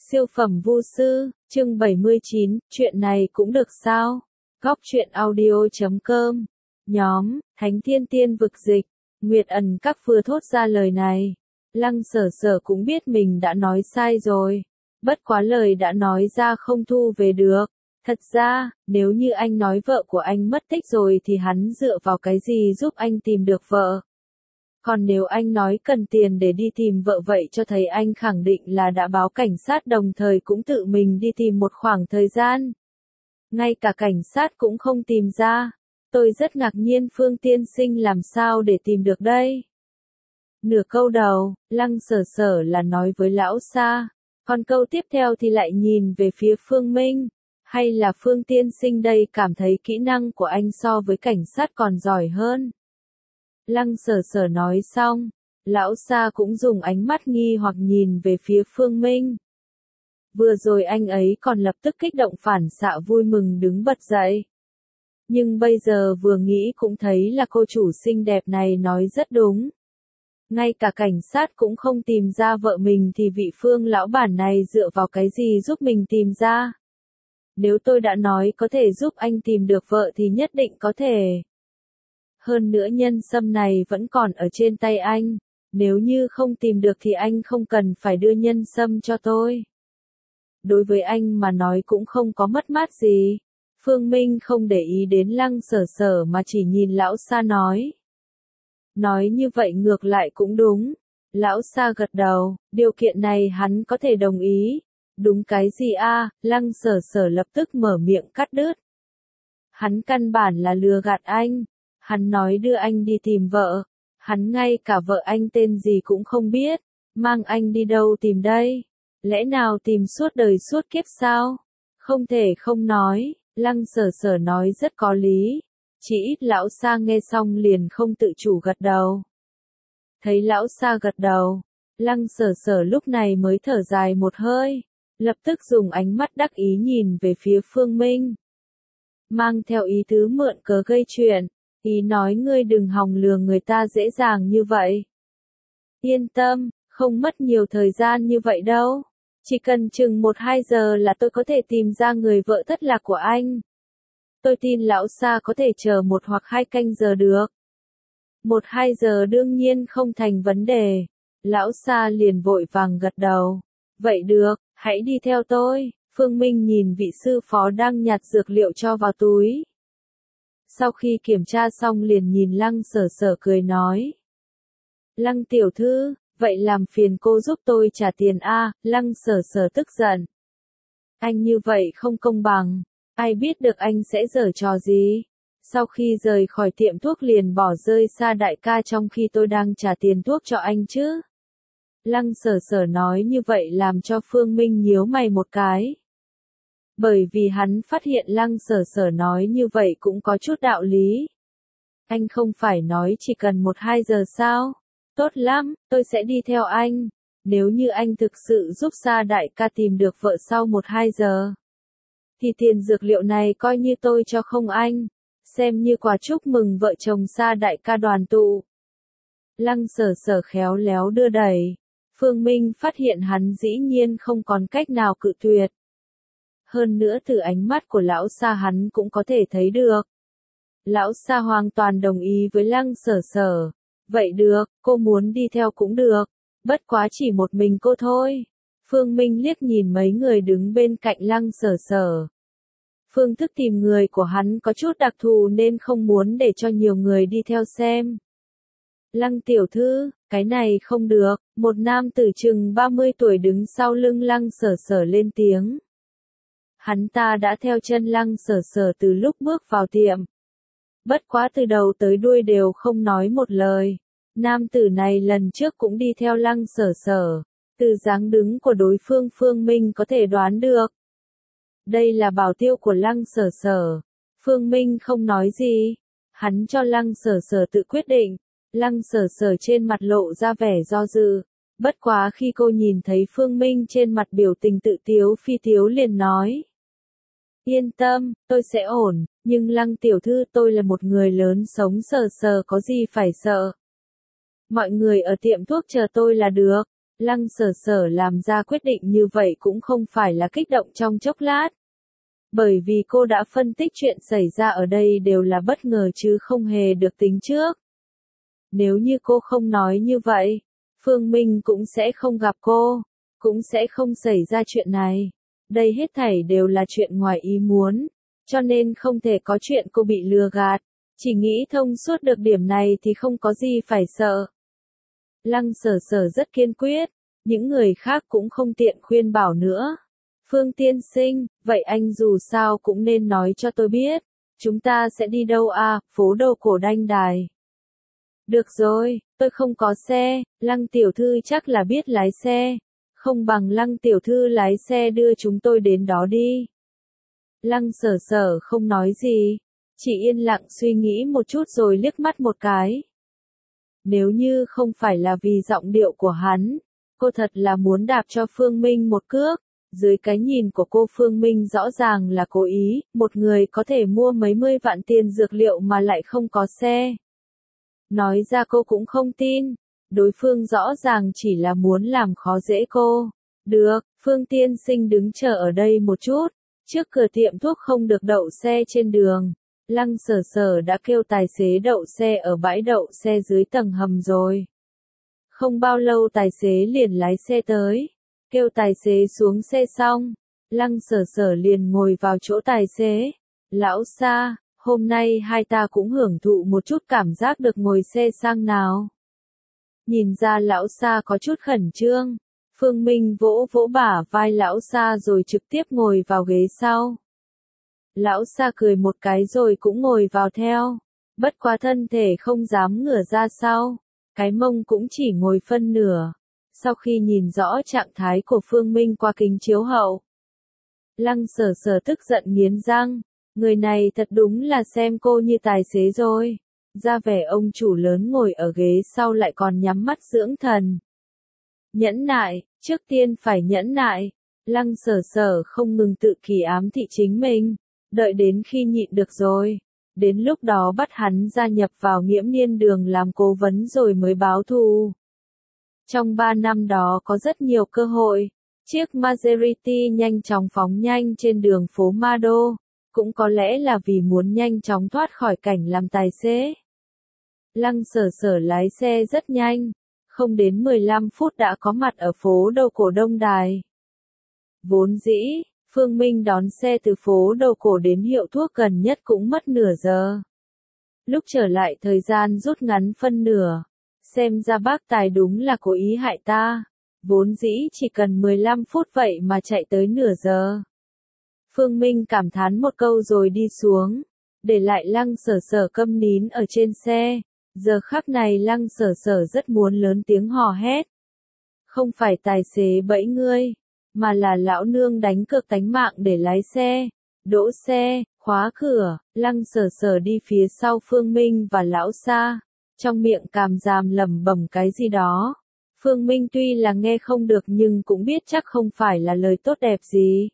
Siêu phẩm vu sư, chương 79, chuyện này cũng được sao? Góc truyện audio.com. Nhóm, Thánh Thiên Tiên vực dịch. Nguyệt Ẩn Các vừa thốt ra lời này. Lăng Sở Sở cũng biết mình đã nói sai rồi. Bất quá lời đã nói ra không thu về được. Thật ra, nếu như anh nói vợ của anh mất tích rồi thì hắn dựa vào cái gì giúp anh tìm được vợ? Còn nếu anh nói cần tiền để đi tìm vợ vậy cho thấy anh khẳng định là đã báo cảnh sát đồng thời cũng tự mình đi tìm một khoảng thời gian. Ngay cả cảnh sát cũng không tìm ra. Tôi rất ngạc nhiên Phương tiên sinh làm sao để tìm được đây. Nửa câu đầu, Lăng Sở Sở là nói với lão Sa. Còn câu tiếp theo thì lại nhìn về phía Phương Minh. Hay là Phương tiên sinh đây cảm thấy kỹ năng của anh so với cảnh sát còn giỏi hơn. Lăng Sở Sở nói xong, lão Sa cũng dùng ánh mắt nghi hoặc nhìn về phía Phương Minh. Vừa rồi anh ấy còn lập tức kích động phản xạ vui mừng đứng bật dậy. Nhưng bây giờ vừa nghĩ cũng thấy là cô chủ xinh đẹp này nói rất đúng. Ngay cả cảnh sát cũng không tìm ra vợ mình thì vị Phương lão bản này dựa vào cái gì giúp mình tìm ra. Nếu tôi đã nói có thể giúp anh tìm được vợ thì nhất định có thể. Hơn nữa nhân sâm này vẫn còn ở trên tay anh, nếu như không tìm được thì anh không cần phải đưa nhân sâm cho tôi. Đối với anh mà nói cũng không có mất mát gì. Phương Minh không để ý đến Lăng Sở Sở mà chỉ nhìn lão Sa nói. Nói như vậy ngược lại cũng đúng. Lão Sa gật đầu, điều kiện này hắn có thể đồng ý. Đúng cái gì a? Lăng Sở Sở lập tức mở miệng cắt đứt. Hắn căn bản là lừa gạt anh. Hắn nói đưa anh đi tìm vợ. Hắn ngay cả vợ anh tên gì cũng không biết. Mang anh đi đâu tìm đây? Lẽ nào tìm suốt đời suốt kiếp sao? Không thể không nói. Lăng Sở Sở nói rất có lý. Chỉ ít lão Sa nghe xong liền không tự chủ gật đầu. Thấy lão Sa gật đầu. Lăng Sở Sở lúc này mới thở dài một hơi. Lập tức dùng ánh mắt đắc ý nhìn về phía Phương Minh. Mang theo ý tứ mượn cớ gây chuyện. Ý nói ngươi đừng hòng lừa người ta dễ dàng như vậy. Yên tâm, không mất nhiều thời gian như vậy đâu. Chỉ cần chừng 1-2 giờ là tôi có thể tìm ra người vợ thất lạc của anh. Tôi tin lão Sa có thể chờ 1 hoặc 2 canh giờ được. 1-2 giờ đương nhiên không thành vấn đề. Lão Sa liền vội vàng gật đầu. Vậy được, hãy đi theo tôi. Phương Minh nhìn vị sư phó đang nhặt dược liệu cho vào túi. Sau khi kiểm tra xong liền nhìn Lăng Sở Sở cười nói. Lăng tiểu thư, vậy làm phiền cô giúp tôi trả tiền a. Lăng Sở Sở tức giận. Anh như vậy không công bằng, ai biết được anh sẽ giở trò gì. Sau khi rời khỏi tiệm thuốc liền bỏ rơi Sa đại ca trong khi tôi đang trả tiền thuốc cho anh chứ. Lăng Sở Sở nói như vậy làm cho Phương Minh nhíu mày một cái. Bởi vì hắn phát hiện Lăng Sở Sở nói như vậy cũng có chút đạo lý. Anh không phải nói chỉ cần 1-2 giờ sao? Tốt lắm, tôi sẽ đi theo anh. Nếu như anh thực sự giúp Sa đại ca tìm được vợ sau 1-2 giờ. Thì tiền dược liệu này coi như tôi cho không anh. Xem như quà chúc mừng vợ chồng Sa đại ca đoàn tụ. Lăng Sở Sở khéo léo đưa đẩy. Phương Minh phát hiện hắn dĩ nhiên không còn cách nào cự tuyệt. Hơn nữa từ ánh mắt của lão Sa hắn cũng có thể thấy được. Lão Sa hoàn toàn đồng ý với Lăng Sở Sở. Vậy được, cô muốn đi theo cũng được. Bất quá chỉ một mình cô thôi. Phương Minh liếc nhìn mấy người đứng bên cạnh Lăng Sở Sở. Phương thức tìm người của hắn có chút đặc thù nên không muốn để cho nhiều người đi theo xem. Lăng tiểu thư, cái này không được. Một nam tử chừng 30 tuổi đứng sau lưng Lăng Sở Sở lên tiếng. Hắn ta đã theo chân Lăng Sở Sở từ lúc bước vào tiệm. Bất quá từ đầu tới đuôi đều không nói một lời. Nam tử này lần trước cũng đi theo Lăng Sở Sở. Từ dáng đứng của đối phương Phương Minh có thể đoán được. Đây là bảo tiêu của Lăng Sở Sở. Phương Minh không nói gì. Hắn cho Lăng Sở Sở tự quyết định. Lăng Sở Sở trên mặt lộ ra vẻ do dự. Bất quá khi cô nhìn thấy Phương Minh trên mặt biểu tình tự tiếu phi tiếu liền nói. Yên tâm, tôi sẽ ổn, nhưng Lăng tiểu thư tôi là một người lớn sống Sở Sở có gì phải sợ. Mọi người ở tiệm thuốc chờ tôi là được. Lăng Sở Sở làm ra quyết định như vậy cũng không phải là kích động trong chốc lát. Bởi vì cô đã phân tích chuyện xảy ra ở đây đều là bất ngờ chứ không hề được tính trước. Nếu như cô không nói như vậy, Phương Minh cũng sẽ không gặp cô, cũng sẽ không xảy ra chuyện này. Đây hết thảy đều là chuyện ngoài ý muốn, cho nên không thể có chuyện cô bị lừa gạt. Chỉ nghĩ thông suốt được điểm này thì không có gì phải sợ. Lăng Sở Sở rất kiên quyết, những người khác cũng không tiện khuyên bảo nữa. Phương tiên sinh, vậy anh dù sao cũng nên nói cho tôi biết, chúng ta sẽ đi đâu à, phố đồ cổ Đanh Đài. Được rồi, tôi không có xe, Lăng tiểu thư chắc là biết lái xe, không bằng Lăng tiểu thư lái xe đưa chúng tôi đến đó đi. Lăng Sở Sở không nói gì, chỉ yên lặng suy nghĩ một chút rồi liếc mắt một cái. Nếu như không phải là vì giọng điệu của hắn, cô thật là muốn đạp cho Phương Minh một cước. Dưới cái nhìn của cô, Phương Minh rõ ràng là cố ý, một người có thể mua mấy mươi vạn tiền dược liệu mà lại không có xe. Nói ra cô cũng không tin, đối phương rõ ràng chỉ là muốn làm khó dễ cô. Được, Phương tiên sinh đứng chờ ở đây một chút, trước cửa tiệm thuốc không được đậu xe trên đường. Lăng Sở Sở đã kêu tài xế đậu xe ở bãi đậu xe dưới tầng hầm rồi. Không bao lâu tài xế liền lái xe tới. Kêu tài xế xuống xe xong, Lăng Sở Sở liền ngồi vào chỗ tài xế. Lão Sa, hôm nay hai ta cũng hưởng thụ một chút cảm giác được ngồi xe sang nào. Nhìn ra lão Sa có chút khẩn trương, Phương Minh vỗ vỗ bả vai lão Sa rồi trực tiếp ngồi vào ghế sau. Lão Sa cười một cái rồi cũng ngồi vào theo, bất quá thân thể không dám ngửa ra sau, cái mông cũng chỉ ngồi phân nửa. Sau khi nhìn rõ trạng thái của Phương Minh qua kính chiếu hậu, Lăng Sở Sở tức giận nghiến răng, người này thật đúng là xem cô như tài xế rồi. Ra vẻ ông chủ lớn ngồi ở ghế sau lại còn nhắm mắt dưỡng thần. Nhẫn nại, trước tiên phải nhẫn nại. Lăng Sở Sở không ngừng tự kỷ ám thị chính mình, đợi đến khi nhịn được rồi, đến lúc đó bắt hắn gia nhập vào Nghiễm Niên Đường làm cố vấn rồi mới báo thù. Trong 3 năm đó có rất nhiều cơ hội, chiếc Maserati nhanh chóng phóng nhanh trên đường phố Ma Đô, cũng có lẽ là vì muốn nhanh chóng thoát khỏi cảnh làm tài xế. Lăng Sở Sở lái xe rất nhanh, không đến 15 phút đã có mặt ở phố đồ cổ Đông Đài. Vốn dĩ, Phương Minh đón xe từ phố đồ cổ đến hiệu thuốc gần nhất cũng mất nửa giờ. Lúc trở lại thời gian rút ngắn phân nửa. Xem ra bác tài đúng là cố ý hại ta. Vốn dĩ chỉ cần 15 phút vậy mà chạy tới nửa giờ. Phương Minh cảm thán một câu rồi đi xuống, để lại Lăng Sở Sở câm nín ở trên xe. Giờ khắc này Lăng Sở Sở rất muốn lớn tiếng hò hét. Không phải tài xế bẫy ngươi, mà là lão nương đánh cược tánh mạng để lái xe, đỗ xe, khóa cửa. Lăng Sở Sở đi phía sau Phương Minh và lão Sa, trong miệng càm ràm lẩm bẩm cái gì đó. Phương Minh tuy là nghe không được nhưng cũng biết chắc không phải là lời tốt đẹp gì.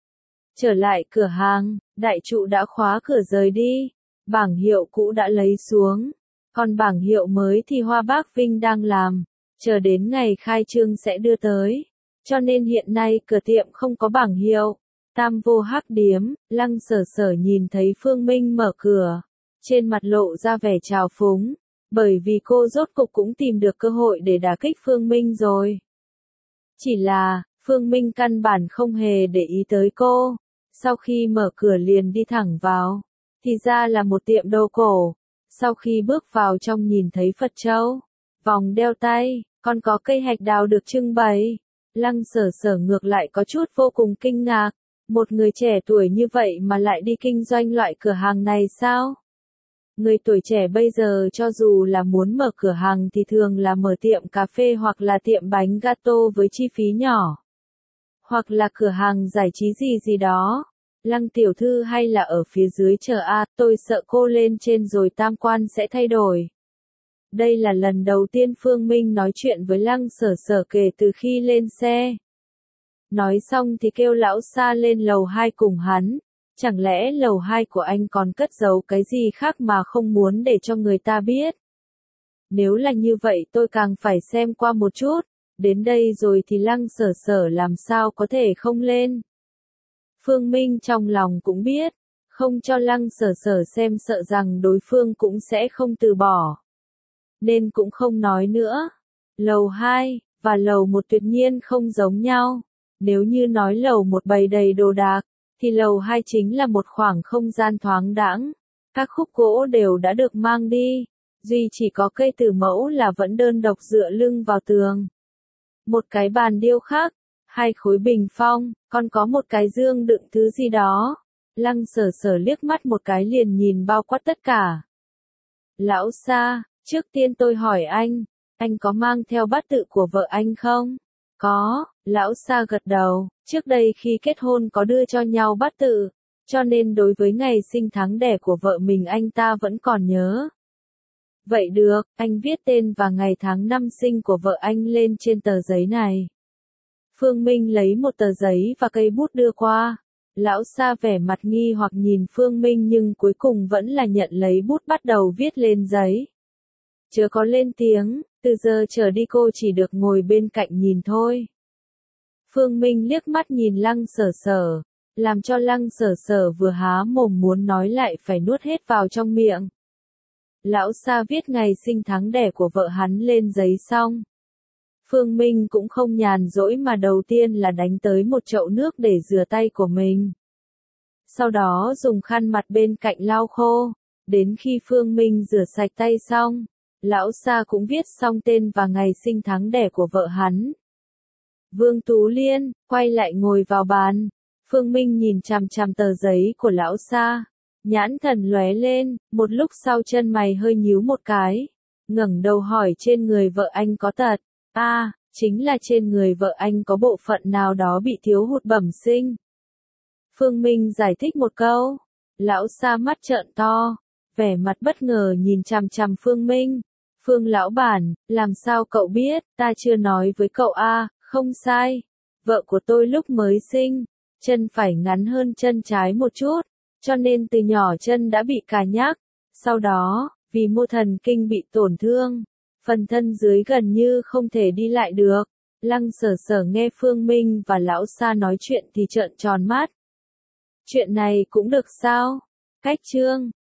Trở lại cửa hàng, đại trụ đã khóa cửa rời đi, bảng hiệu cũ đã lấy xuống, còn bảng hiệu mới thì Hoa Bác Vinh đang làm, chờ đến ngày khai trương sẽ đưa tới, cho nên hiện nay cửa tiệm không có bảng hiệu. Tam Vô Hắc Điếm, Lăng Sở Sở nhìn thấy Phương Minh mở cửa, trên mặt lộ ra vẻ trào phúng, bởi vì cô rốt cục cũng tìm được cơ hội để đả kích Phương Minh rồi. Chỉ là, Phương Minh căn bản không hề để ý tới cô, sau khi mở cửa liền đi thẳng vào, thì ra là một tiệm đồ cổ. Sau khi bước vào trong nhìn thấy Phật châu, vòng đeo tay, còn có cây hạch đào được trưng bày. Lăng Sở Sở ngược lại có chút vô cùng kinh ngạc, một người trẻ tuổi như vậy mà lại đi kinh doanh loại cửa hàng này sao? Người tuổi trẻ bây giờ cho dù là muốn mở cửa hàng thì thường là mở tiệm cà phê hoặc là tiệm bánh gato với chi phí nhỏ. Hoặc là cửa hàng giải trí gì gì đó. Lăng tiểu thư hay là ở phía dưới chờ a, tôi sợ cô lên trên rồi tam quan sẽ thay đổi. Đây là lần đầu tiên Phương Minh nói chuyện với Lăng Sở Sở kể từ khi lên xe. Nói xong thì kêu lão Sa lên lầu 2 cùng hắn. Chẳng lẽ lầu 2 của anh còn cất giấu cái gì khác mà không muốn để cho người ta biết? Nếu là như vậy tôi càng phải xem qua một chút. Đến đây rồi thì Lăng Sở Sở làm sao có thể không lên. Phương Minh trong lòng cũng biết, không cho Lăng Sở Sở xem sợ rằng đối phương cũng sẽ không từ bỏ. Nên cũng không nói nữa. Lầu 2 và lầu 1 tuyệt nhiên không giống nhau. Nếu như nói lầu 1 bày đầy đồ đạc, thì lầu 2 chính là một khoảng không gian thoáng đãng. Các khúc gỗ đều đã được mang đi, duy chỉ có cây tử mẫu là vẫn đơn độc dựa lưng vào tường. Một cái bàn điêu khắc, 2 khối bình phong, còn có một cái dương đựng thứ gì đó. Lăng Sở Sở liếc mắt một cái liền nhìn bao quát tất cả. Lão Sa, trước tiên tôi hỏi anh có mang theo bát tự của vợ anh không? Có, Lão Sa gật đầu, trước đây khi kết hôn có đưa cho nhau bát tự, cho nên đối với ngày sinh tháng đẻ của vợ mình anh ta vẫn còn nhớ. Vậy được, anh viết tên và ngày tháng năm sinh của vợ anh lên trên tờ giấy này. Phương Minh lấy một tờ giấy và cây bút đưa qua. Lão Sa vẻ mặt nghi hoặc nhìn Phương Minh nhưng cuối cùng vẫn là nhận lấy bút bắt đầu viết lên giấy. Chớ có lên tiếng, từ giờ trở đi cô chỉ được ngồi bên cạnh nhìn thôi. Phương Minh liếc mắt nhìn Lăng Sở Sở, làm cho Lăng Sở Sở vừa há mồm muốn nói lại phải nuốt hết vào trong miệng. Lão Sa viết ngày sinh tháng đẻ của vợ hắn lên giấy xong. Phương Minh cũng không nhàn rỗi mà đầu tiên là đánh tới một chậu nước để rửa tay của mình. Sau đó dùng khăn mặt bên cạnh lau khô. Đến khi Phương Minh rửa sạch tay xong, Lão Sa cũng viết xong tên và ngày sinh tháng đẻ của vợ hắn. Vương Tú Liên, quay lại ngồi vào bàn. Phương Minh nhìn chằm chằm tờ giấy của Lão Sa. Nhãn thần lóe lên, một lúc sau chân mày hơi nhíu một cái. Ngẩng đầu hỏi trên người vợ anh có tật. Chính là trên người vợ anh có bộ phận nào đó bị thiếu hụt bẩm sinh. Phương Minh giải thích một câu. Lão Sa mắt trợn to, vẻ mặt bất ngờ nhìn chằm chằm Phương Minh. Phương lão bản, làm sao cậu biết, ta chưa nói với cậu không sai. Vợ của tôi lúc mới sinh, chân phải ngắn hơn chân trái một chút, cho nên từ nhỏ chân đã bị cà nhác. Sau đó, vì mô thần kinh bị tổn thương, phần thân dưới gần như không thể đi lại được. Lăng Sở Sở nghe Phương Minh và Lão Sa nói chuyện thì trợn tròn mắt. Chuyện này cũng được sao? Cách chương